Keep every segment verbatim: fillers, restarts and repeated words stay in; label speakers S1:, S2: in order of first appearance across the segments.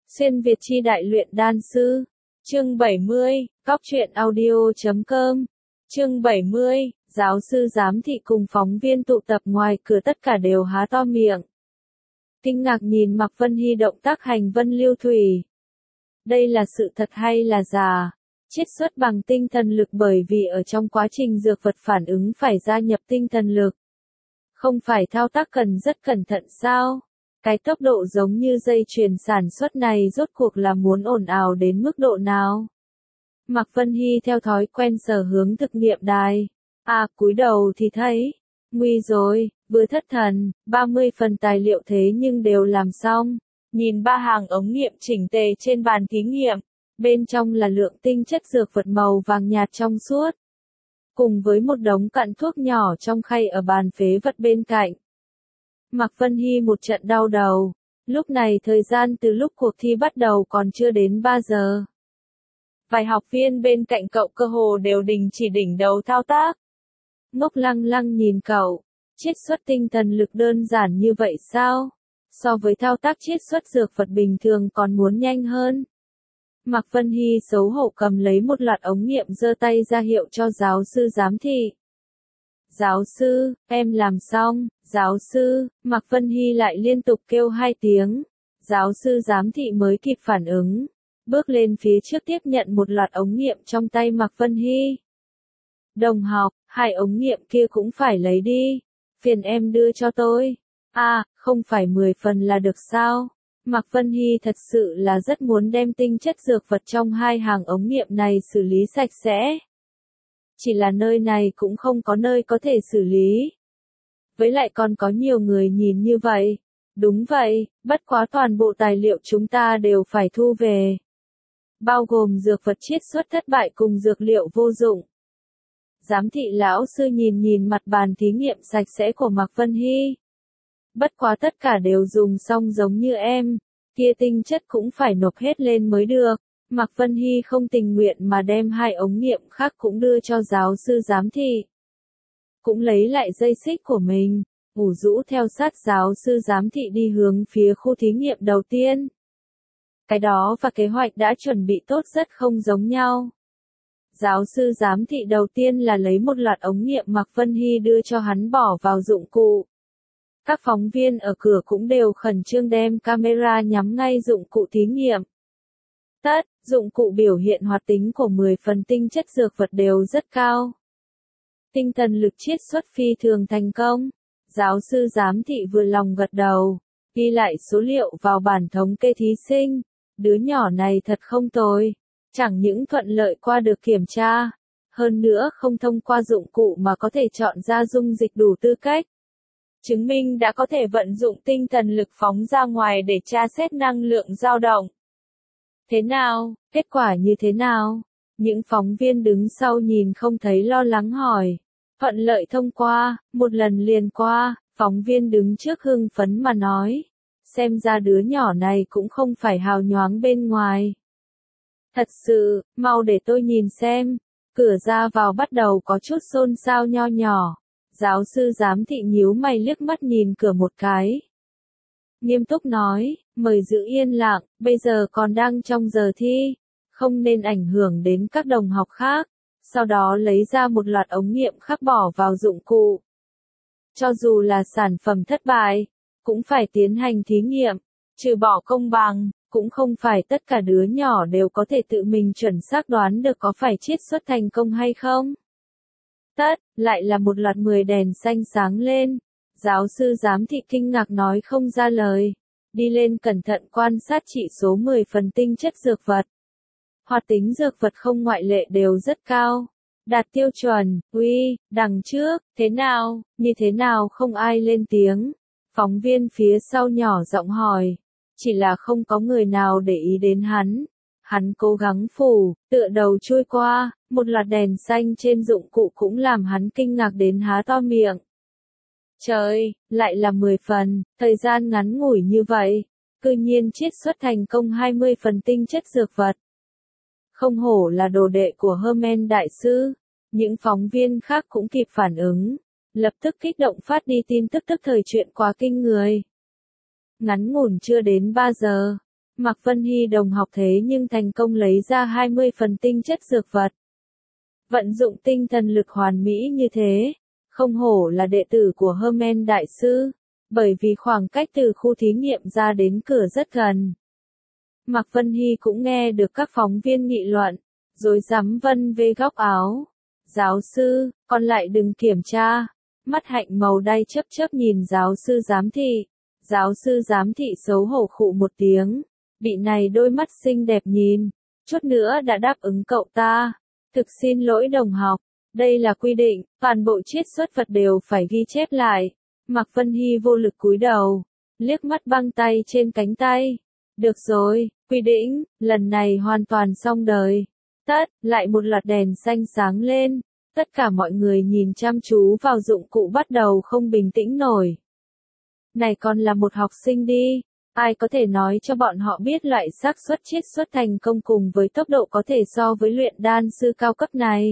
S1: Xuyên Việt chi đại luyện đan sư. Chương bảy mươi, Cóc truyện audio chấm com. Chương bảy mươi, giáo sư giám thị cùng phóng viên tụ tập ngoài cửa tất cả đều há to miệng. Kinh ngạc nhìn Mạc Vân Hy động tác hành vân lưu thủy. Đây là sự thật hay là giả? Chiết xuất bằng tinh thần lực bởi vì ở trong quá trình dược vật phản ứng phải gia nhập tinh thần lực. Không phải thao tác cần rất cẩn thận sao? Cái tốc độ giống như dây chuyền sản xuất này rốt cuộc là muốn ồn ào đến mức độ nào? Mạc Vân Hy theo thói quen sở hướng thực nghiệm đài. À, cúi đầu thì thấy. Nguy rồi, vừa thất thần, ba mươi phần tài liệu thế nhưng đều làm xong. Nhìn ba hàng ống nghiệm chỉnh tề trên bàn thí nghiệm. Bên trong là lượng tinh chất dược vật màu vàng nhạt trong suốt. Cùng với một đống cặn thuốc nhỏ trong khay ở bàn phế vật bên cạnh. Mạc Vân Hy một trận đau đầu. Lúc này thời gian từ lúc cuộc thi bắt đầu còn chưa đến ba giờ. Vài học viên bên cạnh cậu cơ hồ đều đình chỉ đỉnh đầu thao tác. Ngốc lăng lăng nhìn cậu. Chiết xuất tinh thần lực đơn giản như vậy sao? So với thao tác chiết xuất dược vật bình thường còn muốn nhanh hơn. Mạc Vân Hy xấu hổ cầm lấy một loạt ống nghiệm giơ tay ra hiệu cho giáo sư giám thị. Giáo sư, em làm xong, giáo sư, Mạc Vân Hy lại liên tục kêu hai tiếng. Giáo sư giám thị mới kịp phản ứng. Bước lên phía trước tiếp nhận một loạt ống nghiệm trong tay Mạc Vân Hy. Đồng học, hai ống nghiệm kia cũng phải lấy đi. Phiền em đưa cho tôi. À, không phải mười phần là được sao? Mạc Vân Hy thật sự là rất muốn đem tinh chất dược vật trong hai hàng ống nghiệm này xử lý sạch sẽ. Chỉ là nơi này cũng không có nơi có thể xử lý. Với lại còn có nhiều người nhìn như vậy. Đúng vậy, bất quá toàn bộ tài liệu chúng ta đều phải thu về. Bao gồm dược vật chiết xuất thất bại cùng dược liệu vô dụng. Giám thị lão sư nhìn nhìn mặt bàn thí nghiệm sạch sẽ của Mạc Vân Hy. Bất quá tất cả đều dùng xong giống như em, kia tinh chất cũng phải nộp hết lên mới được. Mạc Vân Hy không tình nguyện mà đem hai ống nghiệm khác cũng đưa cho giáo sư giám thị. Cũng lấy lại dây xích của mình, ủ rũ theo sát giáo sư giám thị đi hướng phía khu thí nghiệm đầu tiên. Cái đó và kế hoạch đã chuẩn bị tốt rất không giống nhau. Giáo sư giám thị đầu tiên là lấy một loạt ống nghiệm Mạc Vân Hy đưa cho hắn bỏ vào dụng cụ. Các phóng viên ở cửa cũng đều khẩn trương đem camera nhắm ngay dụng cụ thí nghiệm. Tất, dụng cụ biểu hiện hoạt tính của mười phần tinh chất dược vật đều rất cao. Tinh thần lực chiết xuất phi thường thành công. Giáo sư giám thị vừa lòng gật đầu, ghi lại số liệu vào bản thống kê thí sinh. Đứa nhỏ này thật không tồi. Chẳng những thuận lợi qua được kiểm tra. Hơn nữa không thông qua dụng cụ mà có thể chọn ra dung dịch đủ tư cách. Chứng minh đã có thể vận dụng tinh thần lực phóng ra ngoài để tra xét năng lượng dao động. Thế nào, kết quả như thế nào? Những phóng viên đứng sau nhìn không thấy lo lắng hỏi. Thuận lợi thông qua, một lần liền qua, phóng viên đứng trước hưng phấn mà nói. Xem ra đứa nhỏ này cũng không phải hào nhoáng bên ngoài. Thật sự, mau để tôi nhìn xem. Cửa ra vào bắt đầu có chút xôn xao nho nhỏ. Giáo sư giám thị nhíu mày liếc mắt nhìn cửa một cái. Nghiêm túc nói, mời giữ yên lặng, bây giờ còn đang trong giờ thi, không nên ảnh hưởng đến các đồng học khác. Sau đó lấy ra một loạt ống nghiệm khác bỏ vào dụng cụ. Cho dù là sản phẩm thất bại, cũng phải tiến hành thí nghiệm, trừ bỏ công bằng, cũng không phải tất cả đứa nhỏ đều có thể tự mình chuẩn xác đoán được có phải chiết xuất thành công hay không. Tất, lại là một loạt mười đèn xanh sáng lên. Giáo sư giám thị kinh ngạc nói không ra lời. Đi lên cẩn thận quan sát chỉ số mười phần tinh chất dược vật. Hoạt tính dược vật không ngoại lệ đều rất cao. Đạt tiêu chuẩn, uy, đằng trước, thế nào, như thế nào không ai lên tiếng. Phóng viên phía sau nhỏ giọng hỏi. Chỉ là không có người nào để ý đến hắn. Hắn cố gắng phủ, tựa đầu chui qua, một loạt đèn xanh trên dụng cụ cũng làm hắn kinh ngạc đến há to miệng. Trời, lại là mười phần, thời gian ngắn ngủi như vậy, cư nhiên chiết xuất thành công hai mươi phần tinh chất dược vật. Không hổ là đồ đệ của Herman đại sư, những phóng viên khác cũng kịp phản ứng, lập tức kích động phát đi tin tức tức thời chuyện quá kinh người. Ngắn ngủn chưa đến ba giờ, Mạc Vân Hy đồng học thế nhưng thành công lấy ra hai mươi phần tinh chất dược vật. Vận dụng tinh thần lực hoàn mỹ như thế, không hổ là đệ tử của Hermes Đại Sư, bởi vì khoảng cách từ khu thí nghiệm ra đến cửa rất gần. Mạc Vân Hy cũng nghe được các phóng viên nghị luận, rồi dám vân về góc áo. Giáo sư, con lại đừng kiểm tra. Mắt Hạnh màu đay chớp chớp nhìn giáo sư giám thị. Giáo sư giám thị xấu hổ khụ một tiếng. Bị này đôi mắt xinh đẹp nhìn, chút nữa đã đáp ứng cậu ta. Thực xin lỗi đồng học, đây là quy định, toàn bộ chiết xuất vật đều phải ghi chép lại. Mạc Vân Hy vô lực cúi đầu, liếc mắt băng tay trên cánh tay. Được rồi, quy định, lần này hoàn toàn xong đời. Tất, lại một loạt đèn xanh sáng lên, tất cả mọi người nhìn chăm chú vào dụng cụ bắt đầu không bình tĩnh nổi. Này còn là một học sinh đi, ai có thể nói cho bọn họ biết loại xác suất chiết xuất thành công cùng với tốc độ có thể so với luyện đan sư cao cấp này.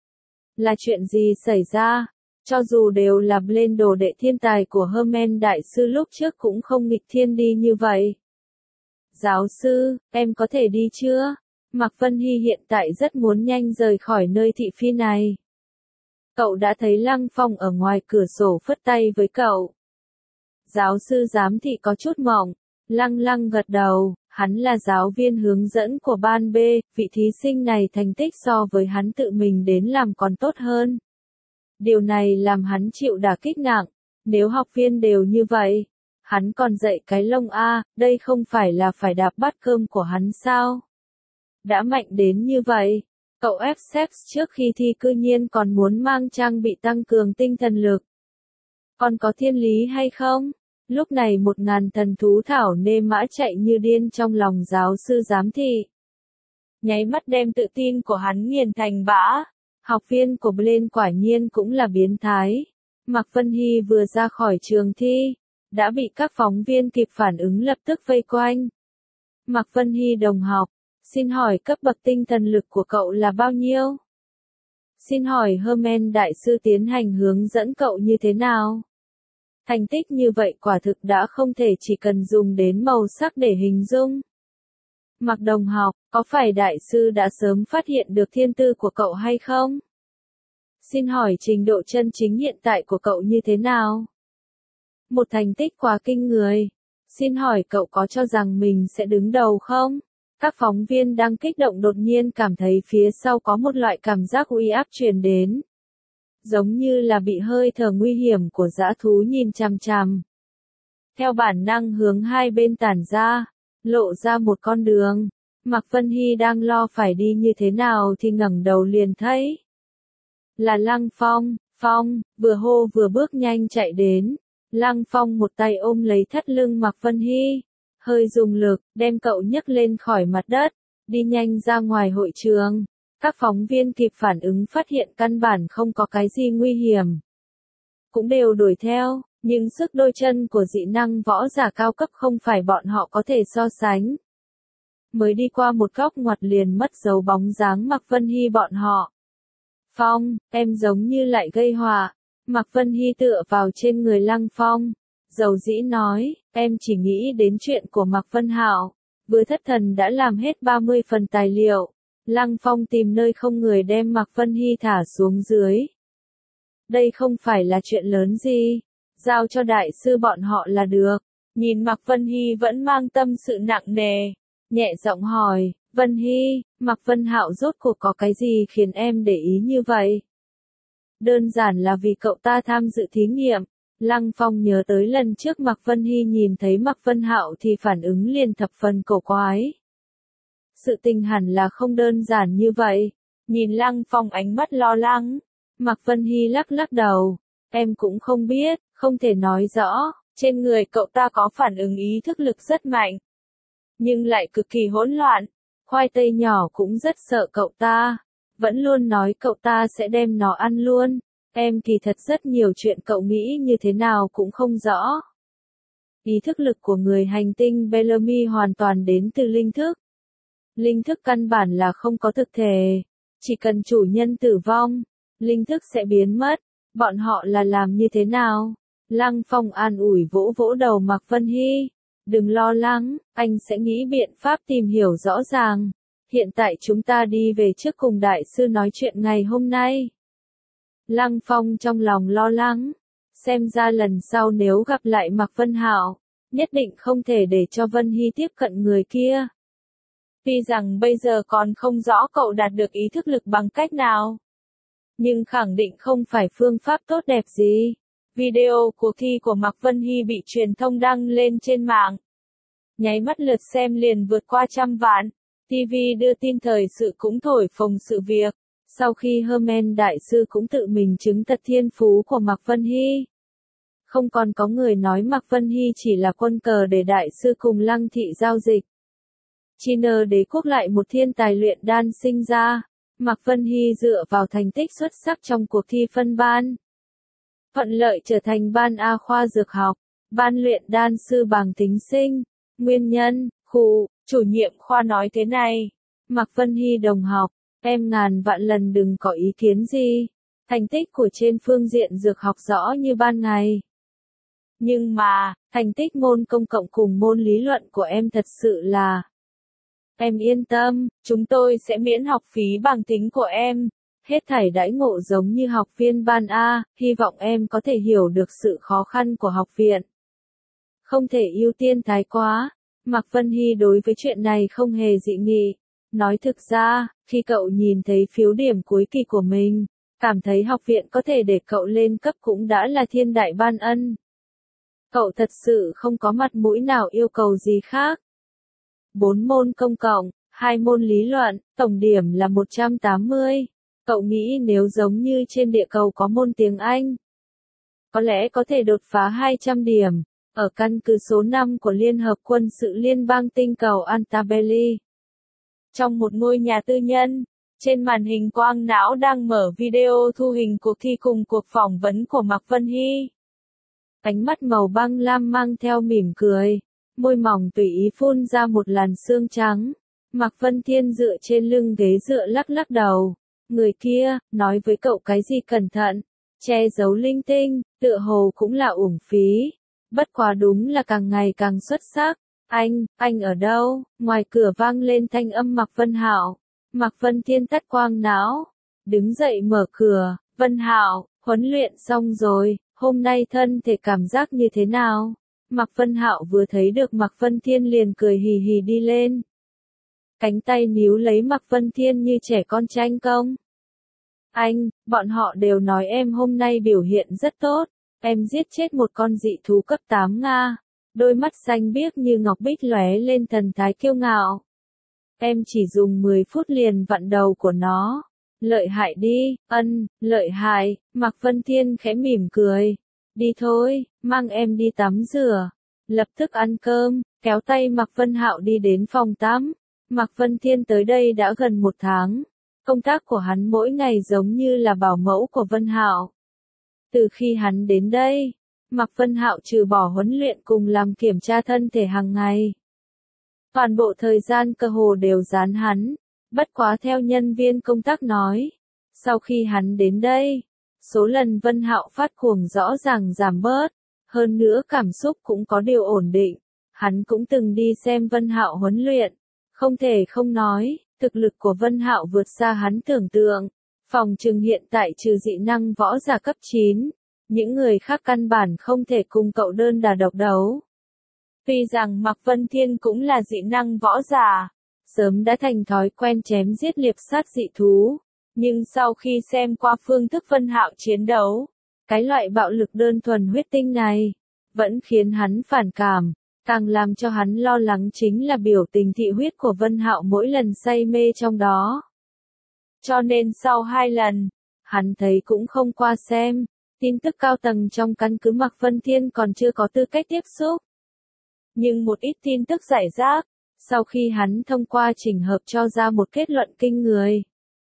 S1: Là chuyện gì xảy ra? Cho dù đều là lên đồ đệ thiên tài của Hermes Đại Sư lúc trước cũng không nghịch thiên đi như vậy. Giáo sư, em có thể đi chưa? Mạc Vân Hy hiện tại rất muốn nhanh rời khỏi nơi thị phi này. Cậu đã thấy Lăng Phong ở ngoài cửa sổ phất tay với cậu. Giáo sư giám thị có chút mộng, lăng lăng gật đầu, hắn là giáo viên hướng dẫn của ban B, vị thí sinh này thành tích so với hắn tự mình đến làm còn tốt hơn. Điều này làm hắn chịu đả kích nặng, nếu học viên đều như vậy, hắn còn dạy cái lông a, đây không phải là phải đạp bát cơm của hắn sao? Đã mạnh đến như vậy, cậu ép xếp trước khi thi cư nhiên còn muốn mang trang bị tăng cường tinh thần lực. Còn có thiên lý hay không? Lúc này một ngàn thần thú thảo nê mã chạy như điên trong lòng giáo sư giám thị. Nháy mắt đem tự tin của hắn nghiền thành bã. Học viên của Blaine quả nhiên cũng là biến thái. Mạc Vân Hy vừa ra khỏi trường thi, đã bị các phóng viên kịp phản ứng lập tức vây quanh. Mạc Vân Hy đồng học, xin hỏi cấp bậc tinh thần lực của cậu là bao nhiêu? Xin hỏi Hermes Đại Sư tiến hành hướng dẫn cậu như thế nào? Thành tích như vậy quả thực đã không thể chỉ cần dùng đến màu sắc để hình dung. Mạc đồng học, có phải Đại Sư đã sớm phát hiện được thiên tư của cậu hay không? Xin hỏi trình độ chân chính hiện tại của cậu như thế nào? Một thành tích quá kinh người. Xin hỏi cậu có cho rằng mình sẽ đứng đầu không? Các phóng viên đang kích động đột nhiên cảm thấy phía sau có một loại cảm giác uy áp truyền đến. Giống như là bị hơi thở nguy hiểm của dã thú nhìn chằm chằm. Theo bản năng hướng hai bên tản ra, lộ ra một con đường. Mạc Vân Hy đang lo phải đi như thế nào thì ngẩng đầu liền thấy. Là Lăng Phong, Phong, vừa hô vừa bước nhanh chạy đến. Lăng Phong một tay ôm lấy thắt lưng Mạc Vân Hy, hơi dùng lực, đem cậu nhấc lên khỏi mặt đất, đi nhanh ra ngoài hội trường. Các phóng viên kịp phản ứng phát hiện căn bản không có cái gì nguy hiểm. Cũng đều đuổi theo, nhưng sức đôi chân của dị năng võ giả cao cấp không phải bọn họ có thể so sánh. Mới đi qua một góc ngoặt liền mất dấu bóng dáng Mạc Vân Hy bọn họ. Phong, em giống như lại gây họa. Mạc Vân Hy tựa vào trên người Lăng Phong. Dầu dĩ nói, em chỉ nghĩ đến chuyện của Mạc Vân Hạo. Vừa thất thần đã làm hết ba mươi phần tài liệu. Lăng Phong tìm nơi không người đem Mạc Vân Hy thả xuống dưới. Đây không phải là chuyện lớn gì. Giao cho đại sư bọn họ là được. Nhìn Mạc Vân Hy vẫn mang tâm sự nặng nề. Nhẹ giọng hỏi, Vân Hy, Mạc Vân Hạo rốt cuộc có cái gì khiến em để ý như vậy? Đơn giản là vì cậu ta tham dự thí nghiệm. Lăng Phong nhớ tới lần trước Mạc Vân Hy nhìn thấy Mạc Vân Hạo thì phản ứng liền thập phần cổ quái. Sự tình hẳn là không đơn giản như vậy. Nhìn Lăng Phong ánh mắt lo lắng. Mạc Vân Hy lắc lắc đầu. Em cũng không biết, không thể nói rõ. Trên người cậu ta có phản ứng ý thức lực rất mạnh. Nhưng lại cực kỳ hỗn loạn. Khoai tây nhỏ cũng rất sợ cậu ta. Vẫn luôn nói cậu ta sẽ đem nó ăn luôn. Em kỳ thật rất nhiều chuyện cậu nghĩ như thế nào cũng không rõ. Ý thức lực của người hành tinh Bellamy hoàn toàn đến từ linh thức. Linh thức căn bản là không có thực thể. Chỉ cần chủ nhân tử vong, linh thức sẽ biến mất. Bọn họ là làm như thế nào? Lăng Phong an ủi vỗ vỗ đầu Mạc Vân Hy. Đừng lo lắng, anh sẽ nghĩ biện pháp tìm hiểu rõ ràng. Hiện tại chúng ta đi về trước cùng đại sư nói chuyện ngày hôm nay. Lăng Phong trong lòng lo lắng. Xem ra lần sau nếu gặp lại Mạc Vân Hạo, nhất định không thể để cho Vân Hy tiếp cận người kia. Tuy rằng bây giờ còn không rõ cậu đạt được ý thức lực bằng cách nào, nhưng khẳng định không phải phương pháp tốt đẹp gì. Video cuộc thi của Mạc Vân Hy bị truyền thông đăng lên trên mạng. Nháy mắt lượt xem liền vượt qua trăm vạn. ti vi đưa tin thời sự cũng thổi phồng sự việc. Sau khi Herman Đại Sư cũng tự mình chứng thật thiên phú của Mạc Vân Hy. Không còn có người nói Mạc Vân Hy chỉ là quân cờ để Đại Sư cùng Lăng Thị giao dịch. China đế quốc lại một thiên tài luyện đan sinh ra. Mạc Vân Hy dựa vào thành tích xuất sắc trong cuộc thi phân ban, thuận lợi trở thành ban A khoa dược học, ban luyện đan sư bằng tính sinh. Nguyên nhân, khu, chủ nhiệm khoa nói thế này. Mạc Vân Hy đồng học, em ngàn vạn lần đừng có ý kiến gì. Thành tích của trên phương diện dược học rõ như ban ngày. Nhưng mà, thành tích môn công cộng cùng môn lý luận của em thật sự là... Em yên tâm, chúng tôi sẽ miễn học phí bằng tính của em. Hết thảy đãi ngộ giống như học viên ban A, hy vọng em có thể hiểu được sự khó khăn của học viện. Không thể ưu tiên thái quá. Mạc Vân Hy đối với chuyện này không hề dị nghị. Nói thực ra, khi cậu nhìn thấy phiếu điểm cuối kỳ của mình, cảm thấy học viện có thể để cậu lên cấp cũng đã là thiên đại ban ân. Cậu thật sự không có mặt mũi nào yêu cầu gì khác. Bốn môn công cộng, hai môn lý luận, tổng điểm là một trăm tám mươi. Cậu nghĩ nếu giống như trên địa cầu có môn tiếng Anh, có lẽ có thể đột phá hai trăm điểm, ở căn cứ số năm của Liên Hợp Quân sự Liên bang tinh cầu Antabelli. Trong một ngôi nhà tư nhân, trên màn hình quang não đang mở video thu hình cuộc thi cùng cuộc phỏng vấn của Mạc Vân Hy. Ánh mắt màu băng lam mang theo mỉm cười, môi mỏng tùy ý phun ra một làn sương trắng. Mạc Vân Thiên dựa trên lưng ghế dựa lắc lắc đầu. Người kia, nói với cậu cái gì cẩn thận, che giấu linh tinh, tựa hồ cũng là uổng phí. Bất quá đúng là càng ngày càng xuất sắc. Anh, anh ở đâu? Ngoài cửa vang lên thanh âm Mạc Vân Hạo. Mạc Vân Thiên tắt quang não, đứng dậy mở cửa. Vân Hạo, huấn luyện xong rồi, hôm nay thân thể cảm giác như thế nào? Mạc Vân Hạo vừa thấy được Mạc Vân Thiên liền cười hì hì đi lên. Cánh tay níu lấy Mạc Vân Thiên như trẻ con tranh công. Anh, bọn họ đều nói em hôm nay biểu hiện rất tốt. Em giết chết một con dị thú cấp tám Nga. Đôi mắt xanh biếc như ngọc bích lóe lên thần thái kiêu ngạo. Em chỉ dùng mười phút liền vặn đầu của nó. Lợi hại đi, ân, lợi hại. Mạc Vân Thiên khẽ mỉm cười. Đi thôi, mang em đi tắm rửa. Lập tức ăn cơm, kéo tay Mạc Vân Hạo đi đến phòng tắm. Mạc Vân Thiên tới đây đã gần một tháng. Công tác của hắn mỗi ngày giống như là bảo mẫu của Vân Hạo. Từ khi hắn đến đây, Mạc Vân Hạo trừ bỏ huấn luyện cùng làm kiểm tra thân thể hàng ngày. Toàn bộ thời gian cơ hồ đều dán hắn. Bất quá theo nhân viên công tác nói, sau khi hắn đến đây, số lần Vân Hạo phát cuồng rõ ràng giảm bớt, hơn nữa cảm xúc cũng có điều ổn định. Hắn cũng từng đi xem Vân Hạo huấn luyện, không thể không nói, thực lực của Vân Hạo vượt xa hắn tưởng tượng. Phòng trừng hiện tại trừ dị năng võ giả cấp chín, những người khác căn bản không thể cùng cậu đơn đả độc đấu. Tuy rằng Mạc Vân Thiên cũng là dị năng võ giả, sớm đã thành thói quen chém giết liệp sát dị thú, nhưng sau khi xem qua phương thức Vân Hạo chiến đấu, cái loại bạo lực đơn thuần huyết tinh này, vẫn khiến hắn phản cảm. Càng làm cho hắn lo lắng chính là biểu tình thị huyết của Vân Hạo mỗi lần say mê trong đó. Cho nên sau hai lần, hắn thấy cũng không qua xem, tin tức cao tầng trong căn cứ Mạc Vân Thiên còn chưa có tư cách tiếp xúc. Nhưng một ít tin tức rải rác, sau khi hắn thông qua chỉnh hợp cho ra một kết luận kinh người.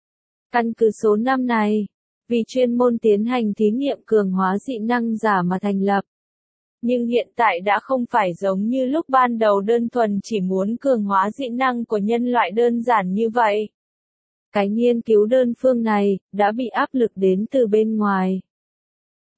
S1: Căn cứ số năm này, vì chuyên môn tiến hành thí nghiệm cường hóa dị năng giả mà thành lập. Nhưng hiện tại đã không phải giống như lúc ban đầu đơn thuần chỉ muốn cường hóa dị năng của nhân loại đơn giản như vậy. Cái nghiên cứu đơn phương này, đã bị áp lực đến từ bên ngoài.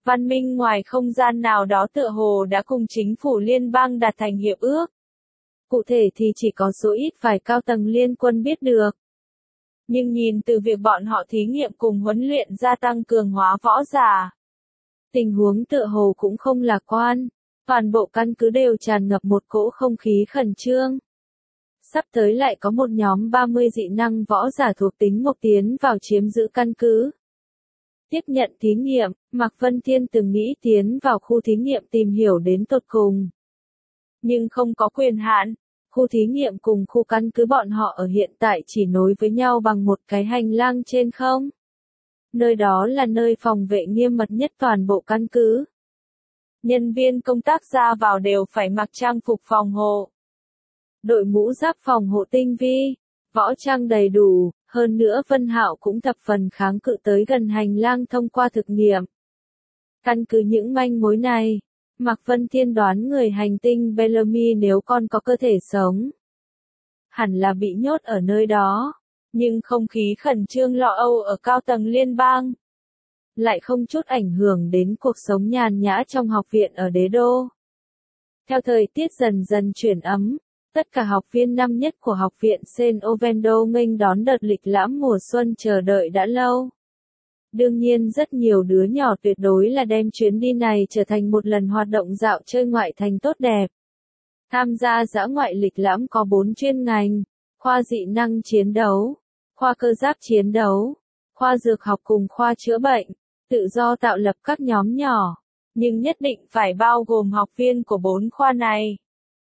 S1: văn minh ngoài không gian nào đó tựa hồ đã cùng chính phủ liên bang đạt thành hiệp ước. Cụ thể thì chỉ có số ít vài cao tầng liên quân biết được. Nhưng nhìn từ việc bọn họ thí nghiệm cùng huấn luyện gia tăng cường hóa võ giả, tình huống tựa hồ cũng không lạc quan. Toàn bộ căn cứ đều tràn ngập một cỗ không khí khẩn trương. Sắp tới lại có một nhóm ba mươi dị năng võ giả thuộc tính mộc tiến vào chiếm giữ căn cứ. Tiếp nhận thí nghiệm, Mạc Vân Thiên từng nghĩ tiến vào khu thí nghiệm tìm hiểu đến tột cùng. Nhưng không có quyền hạn, khu thí nghiệm cùng khu căn cứ bọn họ ở hiện tại chỉ nối với nhau bằng một cái hành lang trên không. Nơi đó là nơi phòng vệ nghiêm mật nhất toàn bộ căn cứ. Nhân viên công tác ra vào đều phải mặc trang phục phòng hộ. Đội mũ giáp phòng hộ tinh vi, võ trang đầy đủ, hơn nữa Vân Hạo cũng thập phần kháng cự tới gần hành lang thông qua thực nghiệm. Căn cứ những manh mối này, Mạc Vân Thiên đoán người hành tinh Bellamy nếu còn có cơ thể sống, hẳn là bị nhốt ở nơi đó, nhưng không khí khẩn trương lo âu ở cao tầng liên bang lại không chút ảnh hưởng đến cuộc sống nhàn nhã trong học viện ở đế đô. Theo thời tiết dần dần chuyển ấm, tất cả học viên năm nhất của học viện Saint Ovendo nghênh đón đợt lịch lãm mùa xuân chờ đợi đã lâu. Đương nhiên rất nhiều đứa nhỏ tuyệt đối là đem chuyến đi này trở thành một lần hoạt động dạo chơi ngoại thành tốt đẹp. Tham gia dã ngoại lịch lãm có bốn chuyên ngành: khoa dị năng chiến đấu, khoa cơ giáp chiến đấu, khoa dược học cùng khoa chữa bệnh, tự do tạo lập các nhóm nhỏ, nhưng nhất định phải bao gồm học viên của bốn khoa này.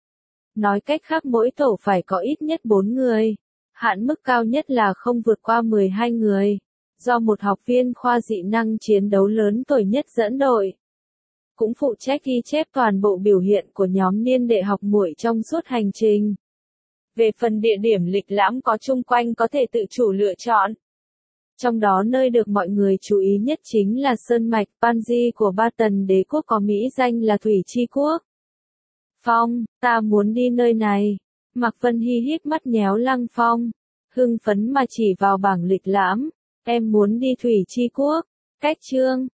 S1: Nói cách khác mỗi tổ phải có ít nhất bốn người, hạn mức cao nhất là không vượt qua mười hai người, do một học viên khoa dị năng chiến đấu lớn tuổi nhất dẫn đội. Cũng phụ trách ghi chép toàn bộ biểu hiện của nhóm niên đệ học muội trong suốt hành trình. Về phần địa điểm lịch lãm có chung quanh có thể tự chủ lựa chọn. Trong đó nơi được mọi người chú ý nhất chính là sơn mạch Panji của ba tần đế quốc có mỹ danh là Thủy Chi Quốc. Phong, ta muốn đi nơi này. Mạc Vân Hy híp mắt nhéo Lăng Phong, hưng phấn mà chỉ vào bảng lịch lãm. Em muốn đi Thủy Chi Quốc. Cách chương,